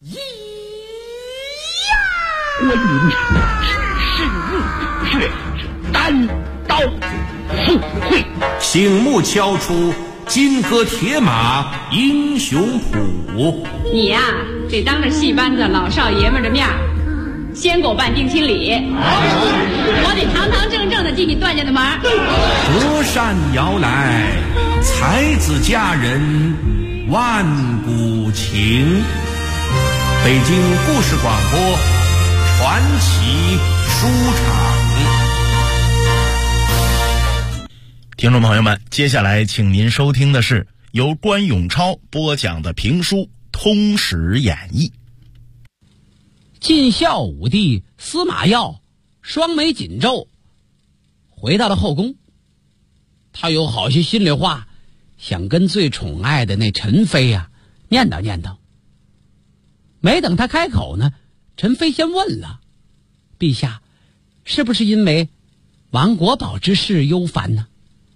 关云长只是入穴，单刀赴会， 醒目敲出金戈铁马英雄谱。 你呀，得当着戏班子老少爷们的面先给我办定亲礼，我得堂堂正正的进你段家的门。 隔山摇来，才子佳人万古情。北京故事广播传奇书场。 听众朋友们，接下来请您收听的是由关永超播讲的评书《通史演义》。 晋孝武帝司马曜双眉紧皱，回到了后宫。他有好些心里话想跟最宠爱的那陈妃呀念叨念叨。没等他开口呢，陈妃先问了：陛下，是不是因为王国宝之事忧烦呢？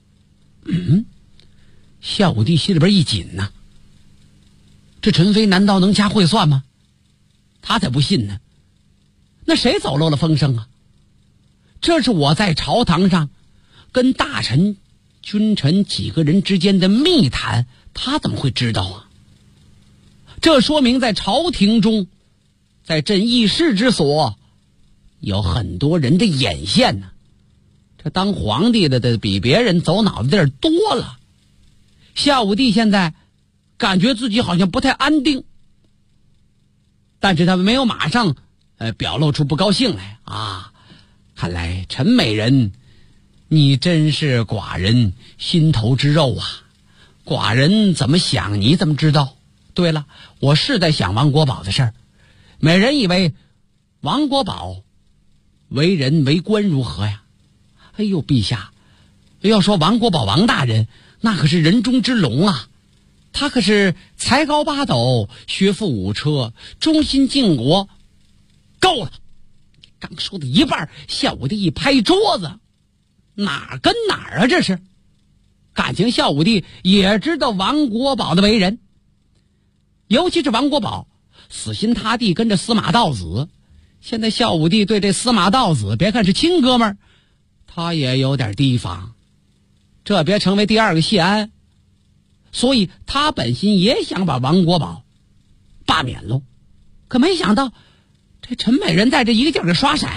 孝武帝心里边一紧呢，这陈妃难道能掐会算吗？他才不信呢。那谁走漏了风声啊？这是我在朝堂上跟大臣君臣几个人之间的密谈，他怎么会知道啊？这说明在朝廷中，在朕议事之所，有很多人的眼线呢。这当皇帝的比别人走脑子地儿多了。孝武帝现在感觉自己好像不太安定，但是他没有马上表露出不高兴来啊。看来陈美人，你真是寡人心头之肉啊！寡人怎么想你怎么知道？对了，我是在想王国宝的事儿。美人以为王国宝为人为官如何呀？哎呦，陛下，要说王国宝王大人，那可是人中之龙啊！他可是才高八斗，学富五车，忠心敬国。够了！刚说的一半，孝武帝一拍桌子，哪儿跟哪儿啊？这是感情孝武帝也知道王国宝的为人，尤其是王国宝死心塌地跟着司马道子。现在孝武帝对这司马道子，别看是亲哥们儿，他也有点提防，这别成为第二个谢安。所以他本心也想把王国宝罢免喽，可没想到这陈美人在这一个劲儿给刷色。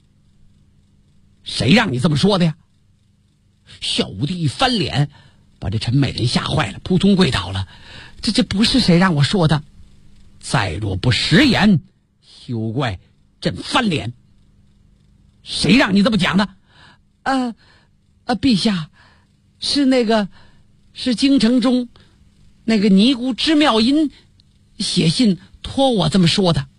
谁让你这么说的呀？孝武帝一翻脸，把这陈美人吓坏了，扑通跪倒了。这不是谁让我说的，再若不食言，休怪朕翻脸。谁让你这么讲的？陛下，是京城中那个尼姑支妙音写信托我这么说的。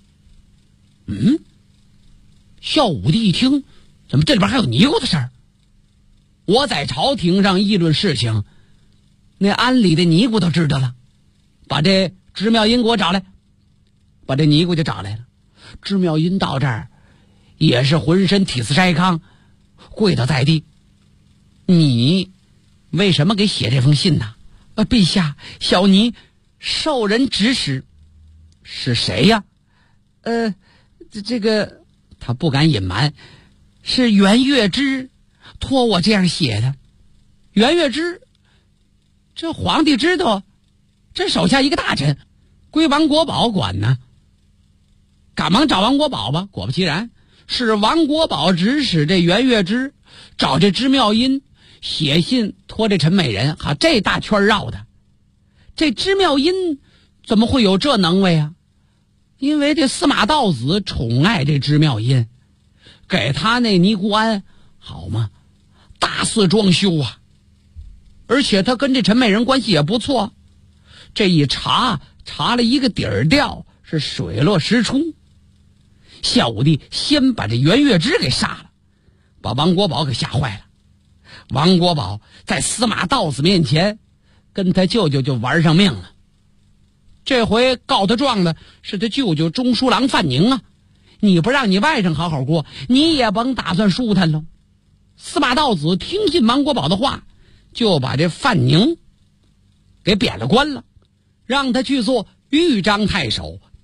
孝武帝一听，怎么这里边还有尼姑的事儿？我在朝廷上议论事情，那安里的尼姑都知道了，把这支妙音给我找来。把这尼姑就找来了。支妙音到这儿也是浑身体似筛糠，跪倒在地。你为什么给写这封信呢？陛下，小尼受人指使。是谁呀？这个他不敢隐瞒，是袁月之托我这样写的。袁月之，这皇帝知道，这手下一个大臣，归王国宝管呢。赶忙找王国宝吧，果不其然，是王国宝指使这袁月之找这支妙音写信托这陈美人。好，这大圈绕的，这支妙音怎么会有这能为啊？因为这司马道子宠爱这支妙音，给他那尼姑庵好吗？大肆装修啊！而且他跟这陈美人关系也不错，这一查了一个底儿掉，是水落石出。孝武帝先把这袁月之给杀了，把王国宝给吓坏了。王国宝在司马道子面前跟他舅舅就玩上命了。这回告他状的是他舅舅中书郎范宁啊！你不让你外甥好好过，你也甭打算舒坦喽。司马道子听信王国宝的话，就把这范宁给贬了官了，让他去做豫章太守，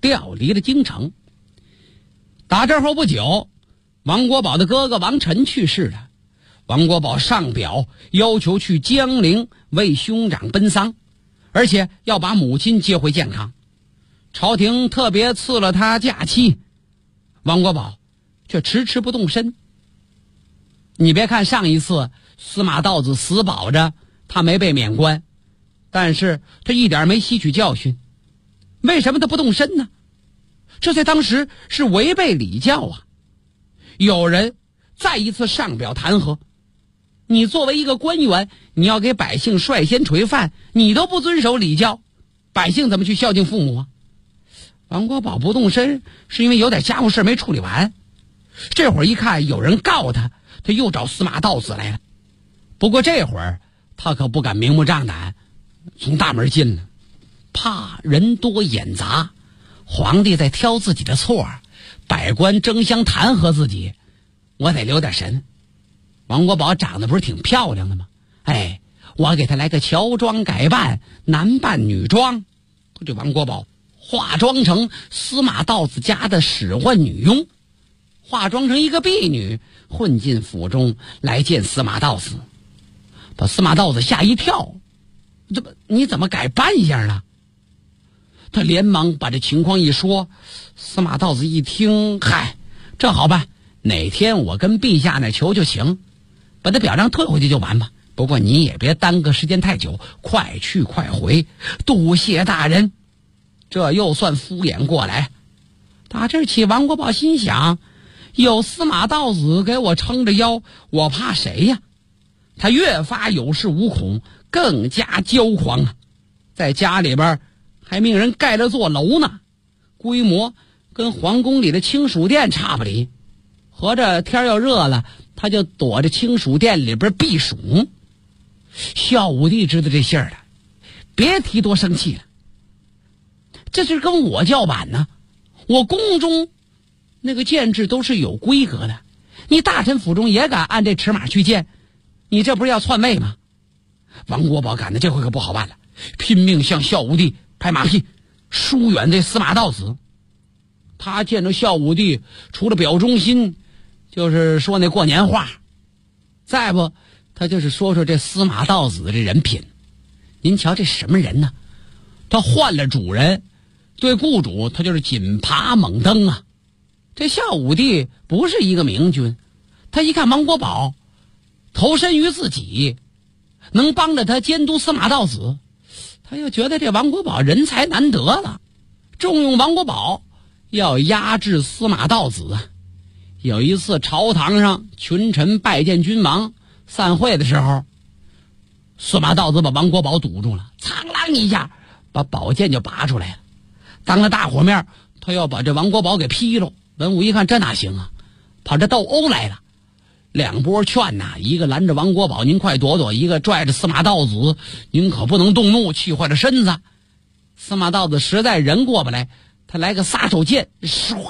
调离了京城。打这后不久，王国宝的哥哥王晨去世了，王国宝上表要求去江陵为兄长奔丧，而且要把母亲接回健康。朝廷特别赐了他假期，王国宝却迟迟不动身。你别看上一次司马道子死保着他没被免官，但是他一点没吸取教训。为什么他不动身呢？这在当时是违背礼教啊！有人再一次上表弹劾，你作为一个官员，你要给百姓率先垂范，你都不遵守礼教，百姓怎么去孝敬父母啊？王国宝不动身是因为有点家务事没处理完。这会儿一看有人告他，他又找司马道子来了。不过这会儿他可不敢明目张胆从大门进了，怕人多眼杂，皇帝在挑自己的错，百官争相弹劾自己，我得留点神。王国宝长得不是挺漂亮的吗？我给他来个乔装改扮，男扮女装。这王国宝化妆成司马道子家的使唤女佣，化妆成一个婢女，混进府中来见司马道子，把司马道子吓一跳。你怎么改扮相了？他连忙把这情况一说。司马道子一听，这好办，哪天我跟陛下那求就行，把他表彰退回去就完吧。不过你也别耽搁时间太久，快去快回，多谢大人。这又算敷衍过来。打这起，王国宝心想，有司马道子给我撑着腰，我怕谁呀？他越发有恃无恐，更加骄狂啊！在家里边还命人盖了座楼呢，规模跟皇宫里的清暑殿差不离。合着天要热了，他就躲着清暑殿里边避暑。孝武帝知道这信儿了，别提多生气了。这是跟我叫板呢，我宫中那个建制都是有规格的，你大臣府中也敢按这尺码去建，你这不是要篡位吗？王国宝感觉这回可不好办了，拼命向孝武帝拍马屁，疏远这司马道子。他见着孝武帝，除了表忠心，就是说那过年话，再不他就是说说这司马道子这人品。您瞧这什么人呢？他换了主人，对雇主他就是紧爬猛蹬啊。这孝武帝不是一个明君，他一看王国宝投身于自己，能帮着他监督司马道子，他又觉得这王国宝人才难得了，重用王国宝，要压制司马道子啊。有一次朝堂上群臣拜见君王散会的时候，司马道子把王国宝堵住了，苍啷一下把宝剑就拔出来了，当着大伙面他要把这王国宝给劈了。文武一看这哪行啊，跑这斗殴来了。两波劝呐，一个拦着王国宝您快躲躲，一个拽着司马道子您可不能动怒，气坏了身子。司马道子实在人过不来，他来个撒手剑，唰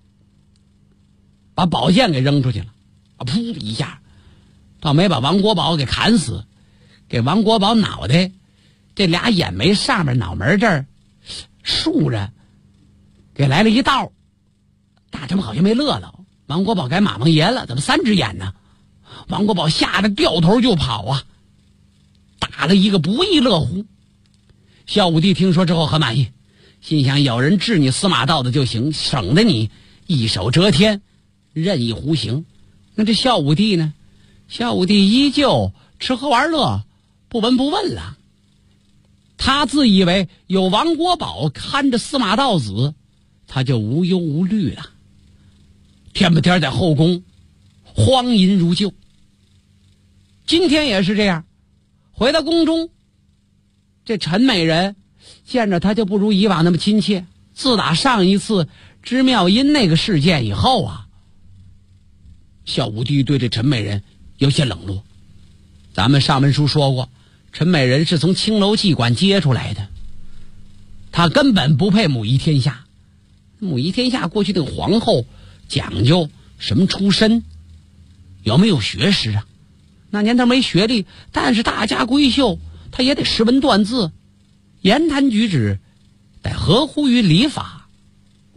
把宝剑给扔出去了，噗一下倒没把王国宝给砍死，给王国宝脑袋这俩眼眉上面脑门这儿竖着给来了一道。大臣好像没乐了，王国宝该马王爷了，怎么3只眼呢？王国宝吓得掉头就跑啊，打了一个不亦乐乎。孝武帝听说之后很满意，心想有人治你司马道子就行，省得你一手遮天任意胡行。那这孝武帝呢？孝武帝依旧吃喝玩乐，不闻不问了。他自以为有王国宝看着司马道子，他就无忧无虑了。天不天在后宫荒淫如旧，今天也是这样。回到宫中，这陈美人见着他就不如以往那么亲切。自打上一次知妙音那个事件以后啊，孝武帝对这陈美人有些冷落。咱们上文书说过，陈美人是从青楼妓馆接出来的，她根本不配母仪天下。母仪天下过去的皇后讲究什么出身，有没有学识啊？那年他没学历，但是大家闺秀，他也得识文断字，言谈举止得合乎于礼法。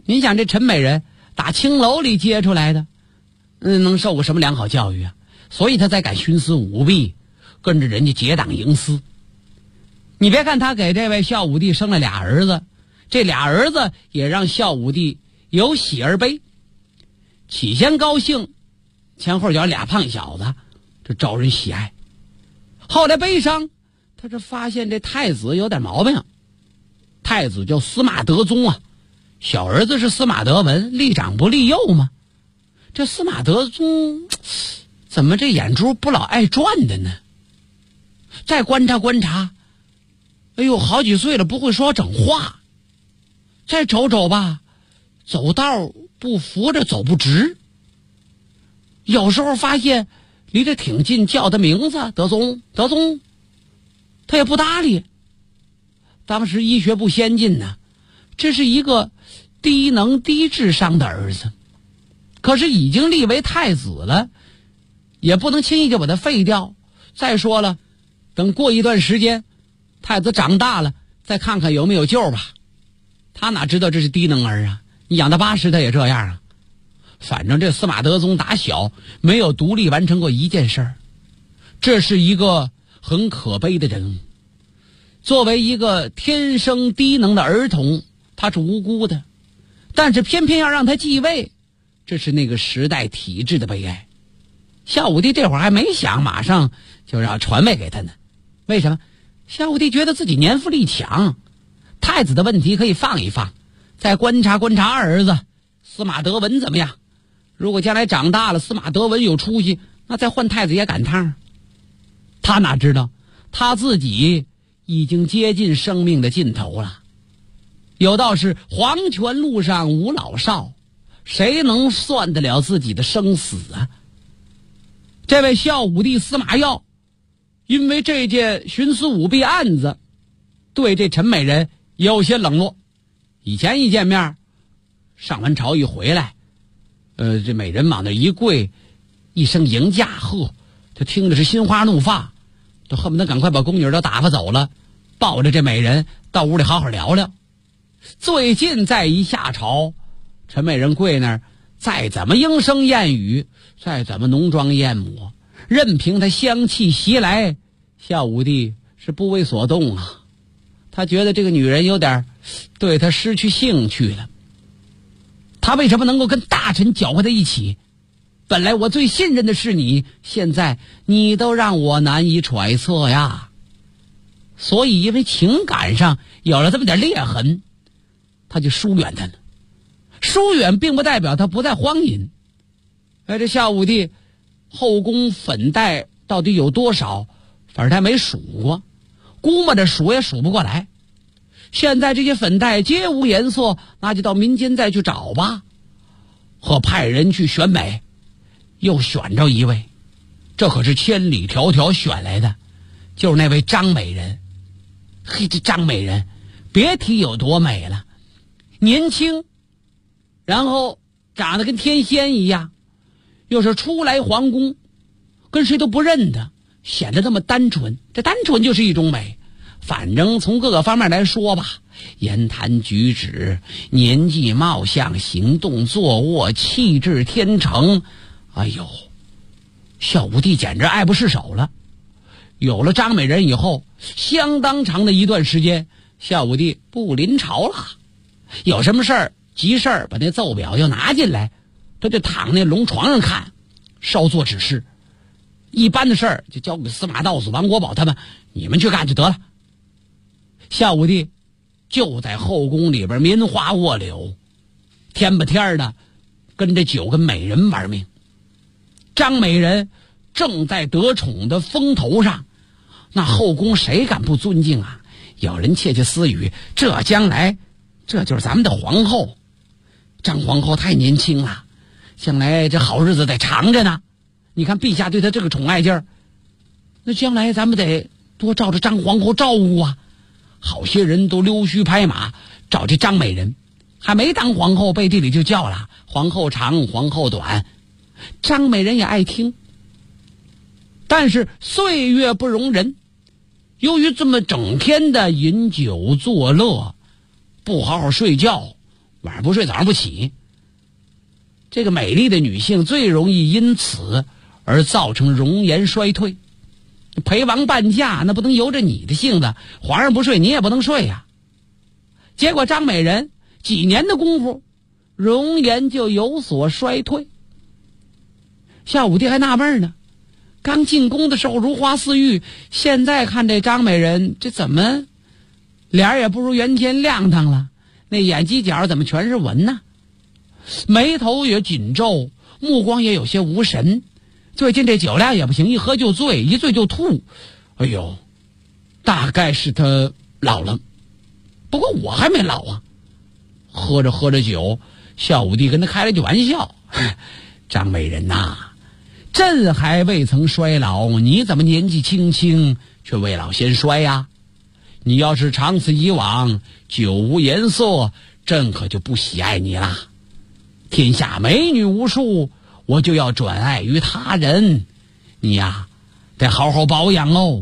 您想这陈美人打青楼里接出来的，能受过什么良好教育啊？所以他才敢徇私舞弊，跟着人家结党营私。你别看他给这位孝武帝生了俩儿子，这俩儿子也让孝武帝有喜而悲。起先高兴，前后脚俩胖小子，这招人喜爱。后来悲伤，他这发现这太子有点毛病。太子叫司马德宗啊，小儿子是司马德文，立长不立幼嘛。这司马德宗怎么这眼珠不老爱转的呢？再观察观察，哎呦，好几岁了不会说整话。再瞅瞅吧，走道不扶着走不直。有时候发现离得挺近，叫他名字德宗德宗，他也不搭理。当时医学不先进呢，这是一个低能低智商的儿子，可是已经立为太子了，也不能轻易就把他废掉。再说了，等过一段时间太子长大了再看看有没有救吧。他哪知道这是低能儿啊，你养到80他也这样啊。反正这司马德宗打小没有独立完成过一件事儿，这是一个很可悲的人物。作为一个天生低能的儿童，他是无辜的，但是偏偏要让他继位，这是那个时代体制的悲哀。孝武帝这会儿还没想马上就让传位给他呢。为什么？孝武帝觉得自己年富力强，太子的问题可以放一放，再观察观察二儿子司马德文怎么样。如果将来长大了司马德文有出息，那再换太子也赶趟。他哪知道他自己已经接近生命的尽头了。有道是黄泉路上无老少，谁能算得了自己的生死啊？这位孝武帝司马曜因为这件徇私舞弊案子对这陈美人有些冷落。以前一见面，上完朝一回来，这美人往那一跪，一声迎驾，呵，他听着是心花怒放，都恨不得赶快把宫女都打发走了，抱着这美人到屋里好好聊聊。最近再一下朝，陈美人跪那儿，再怎么莺声燕语，再怎么浓妆艳抹，任凭他香气袭来，孝武帝是不为所动啊。他觉得这个女人有点对他失去兴趣了。他为什么能够跟大臣搅和在一起？本来我最信任的是你，现在你都让我难以揣测呀。所以因为情感上有了这么点裂痕，他就疏远他了。疏远并不代表他不再荒淫。这孝武帝后宫粉黛到底有多少，反正他没数过，估摸着数也数不过来。现在这些粉黛皆无颜色，那就到民间再去找吧。和派人去选美，又选着一位，这可是千里迢迢选来的，就是那位张美人。嘿，这张美人别提有多美了，年轻，然后长得跟天仙一样，又是初来皇宫，跟谁都不认得，显得那么单纯。这单纯就是一种美。反正从各个方面来说吧，言谈举止、年纪貌相、行动坐卧、气质天成，哎呦，孝武帝简直爱不释手了。有了张美人以后，相当长的一段时间，孝武帝不临朝了。有什么事儿急事儿，把那奏表又拿进来，他就躺那龙床上看，稍作指示。一般的事儿就交给司马道子、王国宝他们，你们去干就得了。孝武帝就在后宫里边拈花卧柳，天不天的跟这9个美人玩命。张美人正在得宠的风头上，那后宫谁敢不尊敬啊？有人窃窃私语，这将来这就是咱们的皇后。张皇后太年轻了，将来这好日子得长着呢。你看陛下对她这个宠爱劲儿，那将来咱们得多照着张皇后照顾啊。好些人都溜须拍马找这张美人，还没当皇后，背地里就叫了皇后长皇后短。张美人也爱听，但是岁月不容人，由于这么整天的饮酒作乐，不好好睡觉， 晚上不睡，早上不起。这个美丽的女性最容易因此而造成容颜衰退。陪王伴驾那不能由着你的性子，皇上不睡你也不能睡呀。结果张美人几年的功夫，容颜就有所衰退。孝武帝还纳闷呢，刚进宫的时候如花似玉，现在看这张美人这怎么脸也不如原先亮堂了，那眼犄角怎么全是纹呢？眉头也紧皱，目光也有些无神。最近这酒量也不行，一喝就醉，一醉就吐。哎呦，大概是他老了。不过我还没老啊。喝着酒，孝武帝跟他开了句玩笑：张美人呐，朕还未曾衰老，你怎么年纪轻轻却未老先衰呀？你要是长此以往，酒无颜色，朕可就不喜爱你啦。天下美女无数，我就要转爱于他人，你呀得好好保养哦。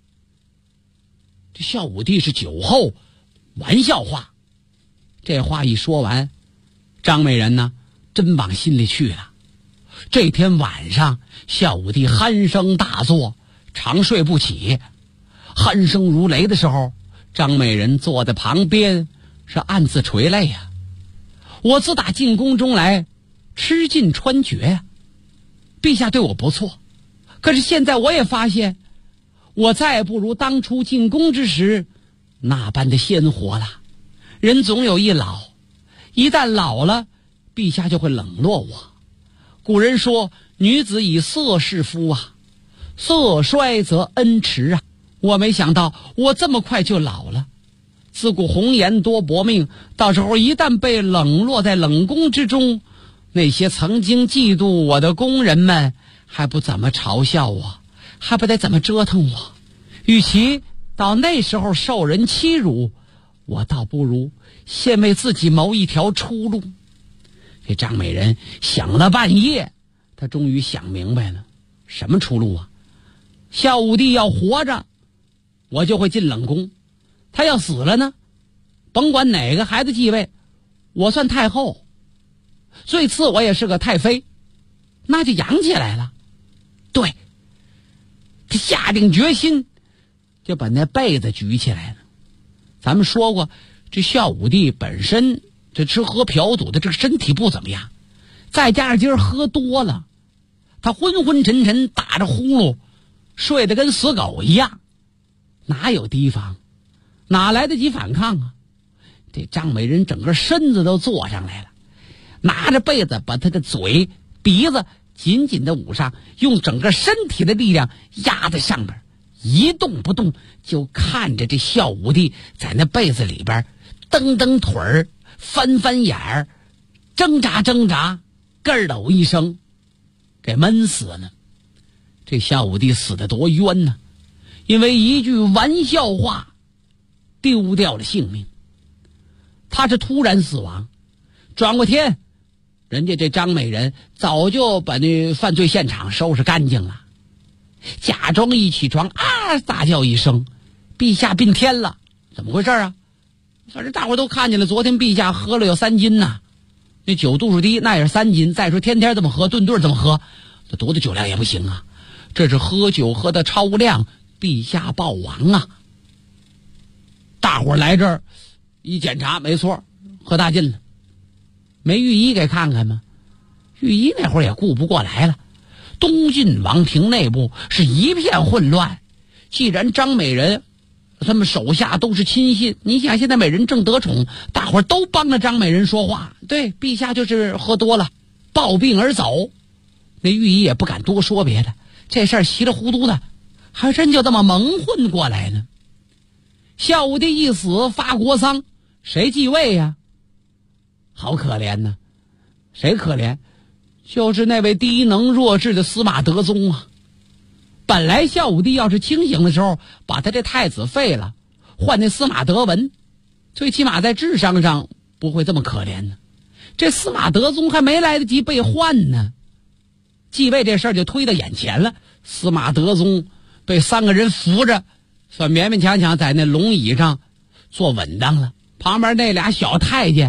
这孝武帝是酒后玩笑话，这话一说完，张美人呢真往心里去了。这天晚上，孝武帝鼾声大作，长睡不起。鼾声如雷的时候，张美人坐在旁边是暗自垂泪呀。我自打进宫中来，吃尽穿绝呀。陛下对我不错，可是现在我也发现，我再不如当初进宫之时那般的鲜活了。人总有一老，一旦老了，陛下就会冷落我。古人说，女子以色侍夫啊，色衰则恩迟啊。我没想到我这么快就老了。自古红颜多薄命，到时候一旦被冷落在冷宫之中，那些曾经嫉妒我的宫人们还不怎么嘲笑我，还不得怎么折腾我。与其到那时候受人欺辱，我倒不如先为自己谋一条出路。这张美人想了半夜，她终于想明白了，什么出路啊？孝武帝要活着，我就会进冷宫；他要死了呢，甭管哪个孩子继位，我算太后，最次我也是个太妃，那就养起来了。对，他下定决心，就把那被子举起来了。咱们说过，这孝武帝本身这吃喝嫖赌的这个身体不怎么样，再加上今儿喝多了，他昏昏沉沉打着呼噜，睡得跟死狗一样，哪有提防，哪来得及反抗啊？这张美人整个身子都坐上来了，拿着被子把他的嘴鼻子紧紧的捂上，用整个身体的力量压在上边，一动不动，就看着这孝武帝在那被子里边蹬蹬腿儿，翻翻眼儿，挣扎挣扎，咯噔一声给闷死了。这孝武帝死得多冤呢，因为一句玩笑话丢掉了性命。他是突然死亡，转过天人家这张美人早就把那犯罪现场收拾干净了。假装一起床啊，大叫一声，陛下病天了。怎么回事啊？反正大伙都看见了，昨天陛下喝了有3斤呐，那酒度数低那也是3斤，再说天天这么喝，顿顿这么喝，这多大酒量也不行啊。这是喝酒喝的超量，陛下暴亡啊。大伙来这儿一检查，没错，喝大劲了。没御医给看看吗？御医那会儿也顾不过来了。东晋王庭内部是一片混乱，既然张美人他们手下都是亲信，你想现在美人正得宠，大伙都帮着张美人说话，对，陛下就是喝多了暴病而走。那御医也不敢多说别的，这事儿稀里糊涂的还真就这么蒙混过来呢。孝武帝一死发国丧，谁继位呀？好可怜呢。谁可怜？就是那位低能弱智的司马德宗啊。本来孝武帝要是清醒的时候把他这太子废了，换那司马德文，最起码在智商上不会这么可怜呢。这司马德宗还没来得及被换呢，继位这事儿就推到眼前了。司马德宗被3个人扶着，算勉勉强强在那龙椅上坐稳当了。旁边那俩小太监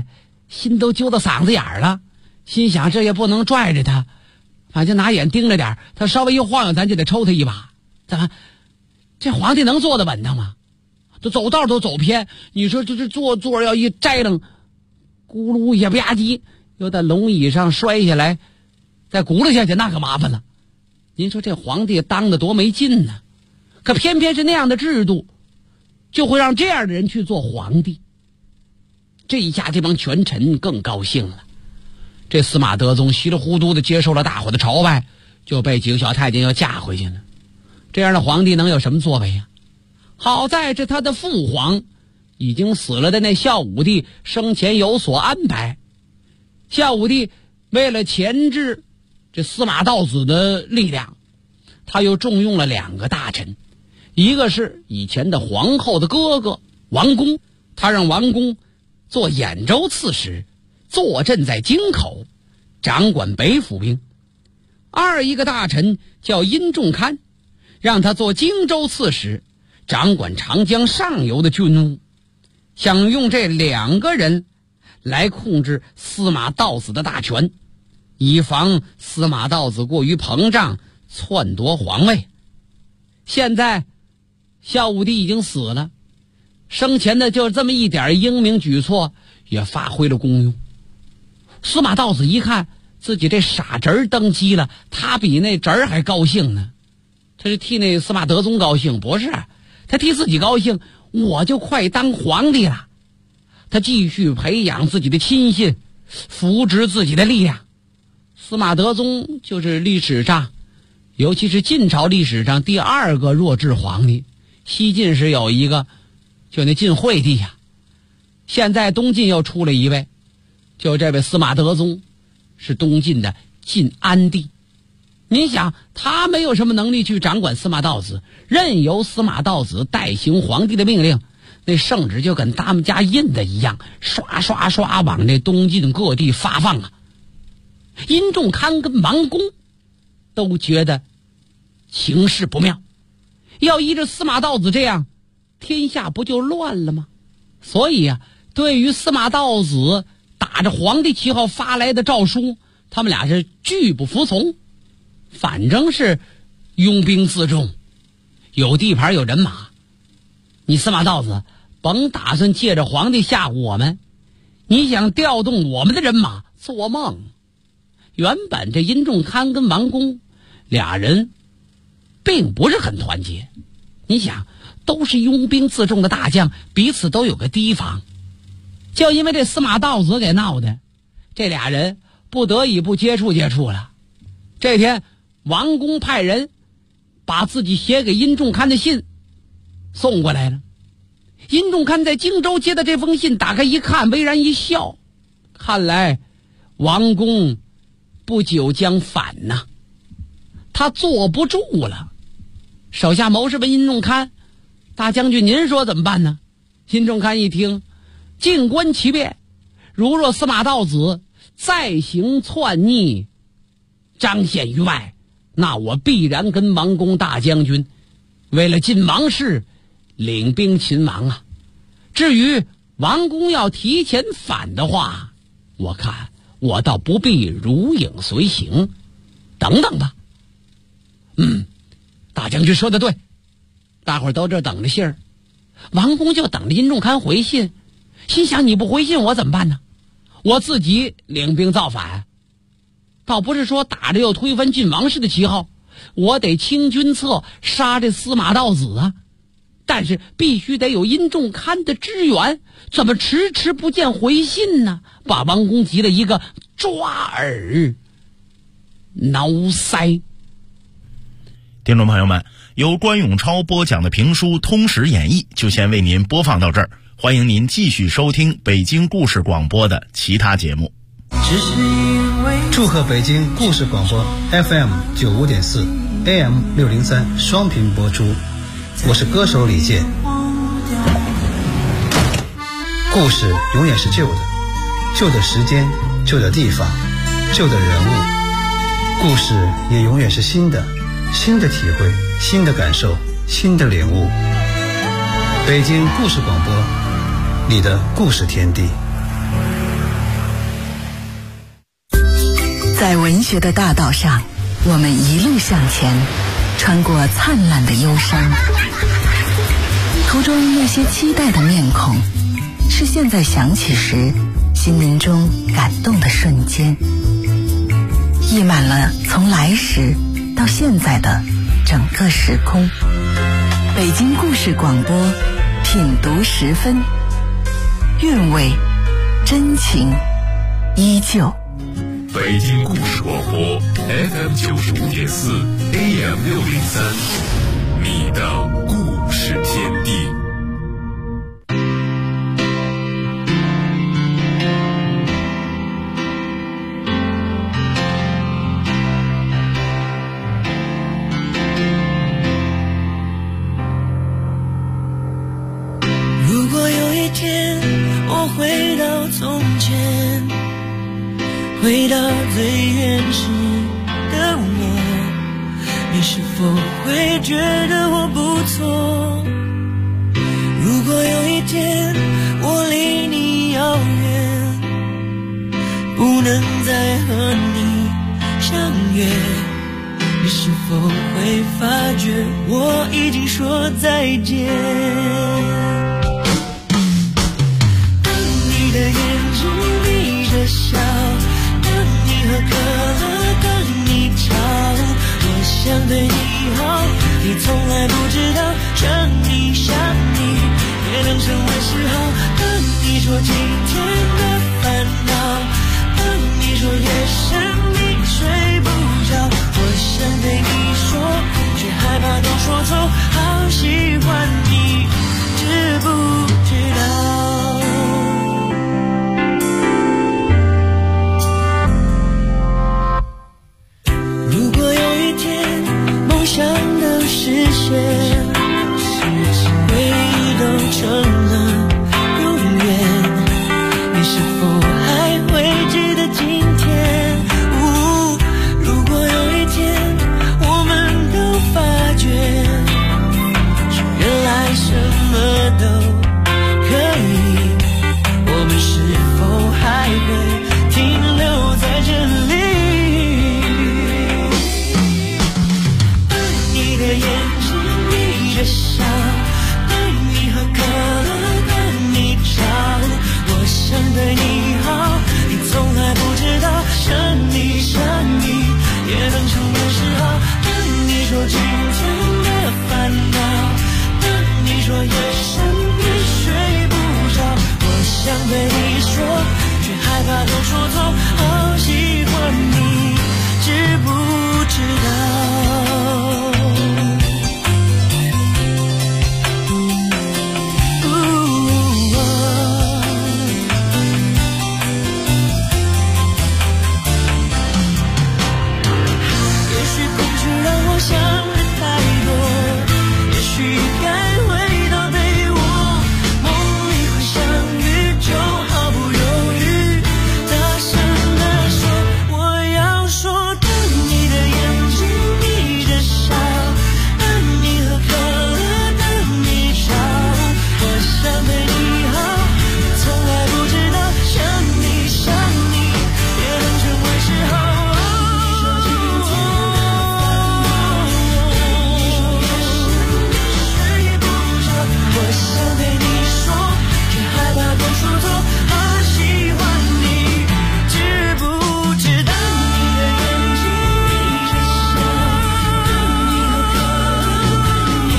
心都揪到嗓子眼了，心想这也不能拽着他，反正拿眼盯着点，他稍微一晃悠咱就得抽他一把。怎么这皇帝能坐得稳当吗？这走道都走偏，你说这坐要一摘楞，咕噜一下吧唧又在龙椅上摔下来，再轱辘下去，那可麻烦了。您说这皇帝当得多没劲呢，可偏偏是那样的制度就会让这样的人去做皇帝。这一下这帮权臣更高兴了，这司马德宗稀里糊涂的接受了大伙的朝拜，就被几个小太监又嫁回去了。这样的皇帝能有什么作为呀？好在这他的父皇已经死了的那孝武帝生前有所安排。孝武帝为了钳制这司马道子的力量，他又重用了2个大臣，一个是以前的皇后的哥哥王公，他让王公做兖州刺史，坐镇在京口，掌管北府兵。一个大臣叫殷仲堪，让他做荆州刺史，掌管长江上游的军务，想用这2个人来控制司马道子的大权，以防司马道子过于膨胀篡夺皇位。现在孝武帝已经死了，生前的就这么一点英明举措也发挥了功用。司马道子一看自己这傻侄儿登基了，他比那侄儿还高兴呢。他是替那司马德宗高兴，不是他替自己高兴，我就快当皇帝了。他继续培养自己的亲信，扶植自己的力量。司马德宗就是历史上，尤其是晋朝历史上第2个弱智皇帝。西晋时有一个，就那晋惠帝呀。现在东晋又出了一位，就这位司马德宗，是东晋的晋安帝。您想，他没有什么能力去掌管司马道子，任由司马道子代行皇帝的命令，那圣旨就跟他们家印的一样，刷刷刷往这东晋各地发放啊。殷仲堪跟王公都觉得情势不妙，要依着司马道子这样，天下不就乱了吗？所以啊，对于司马道子打着皇帝旗号发来的诏书，他们俩是拒不服从。反正是拥兵自重，有地盘有人马，你司马道子甭打算借着皇帝吓唬我们，你想调动我们的人马，做梦。原本这殷仲堪跟王公俩人并不是很团结，你想都是拥兵自重的大将，彼此都有个提防，就因为这司马道子给闹的，这俩人不得已不接触了。这天王公派人把自己写给殷仲堪的信送过来了。殷仲堪在荆州接到这封信，打开一看，微然一笑，看来王公不久将反呐，他坐不住了。手下谋士问殷仲堪：“大将军，您说怎么办呢？”殷仲堪一听，静观其变，如若司马道子再行篡逆，彰显于外，那我必然跟王公大将军为了尽王事，领兵擒王啊。至于王公要提前反的话，我看我倒不必如影随形，等等吧。大将军说的对，大伙儿都这等着信儿。王公就等着殷仲堪回信，心想你不回信我怎么办呢？我自己领兵造反，倒不是说打着又推翻晋王室的旗号，我得清君侧杀这司马道子啊。但是必须得有殷仲堪的支援，怎么迟迟不见回信呢？把王公急了一个抓耳挠腮。 听众朋友们，由关永超播讲的评书《通史演义》就先为您播放到这儿，欢迎您继续收听北京故事广播的其他节目。 祝贺北京故事广播 FM95.4 AM603 双频播出，我是歌手李健。故事永远是旧的，旧的时间，旧的地方，旧的人物。故事也永远是新的，新的体会，新的感受，新的领悟。北京故事广播，你的故事天地。 在文学的大道上，我们一路向前，穿过灿烂的忧伤。途中那些期待的面孔，是现在想起时心灵中感动的瞬间，溢满了从来时到现在的整个时空。北京故事广播，品读10分，韵味真情依旧。 北京故事广播 FM 95.4 AM 603，你的故事天地。 如果有一天我回到从前，回到最原始的我，你是否会觉得我不错？如果有一天我离你遥远，不能再和你相约，你是否会发觉我已经说再见？当你的眼睛眯着笑，喝可乐等你吵，我想对你好，你从来不知道，想你想你也能成为嗜好。等你说今天的烦恼，等你说夜深你睡不着，我想对你说，却害怕都说错，好喜欢你，知不知道？想都实现，回忆都成了永远，你是否还会记得今天？如果有一天我们都发觉，原来什么都可以，我们是否还会停留在这里？眼睛眯着笑，等你喝可乐，等你吵，我想对你好，你从来不知道，想你想你也能成为嗜好。等你说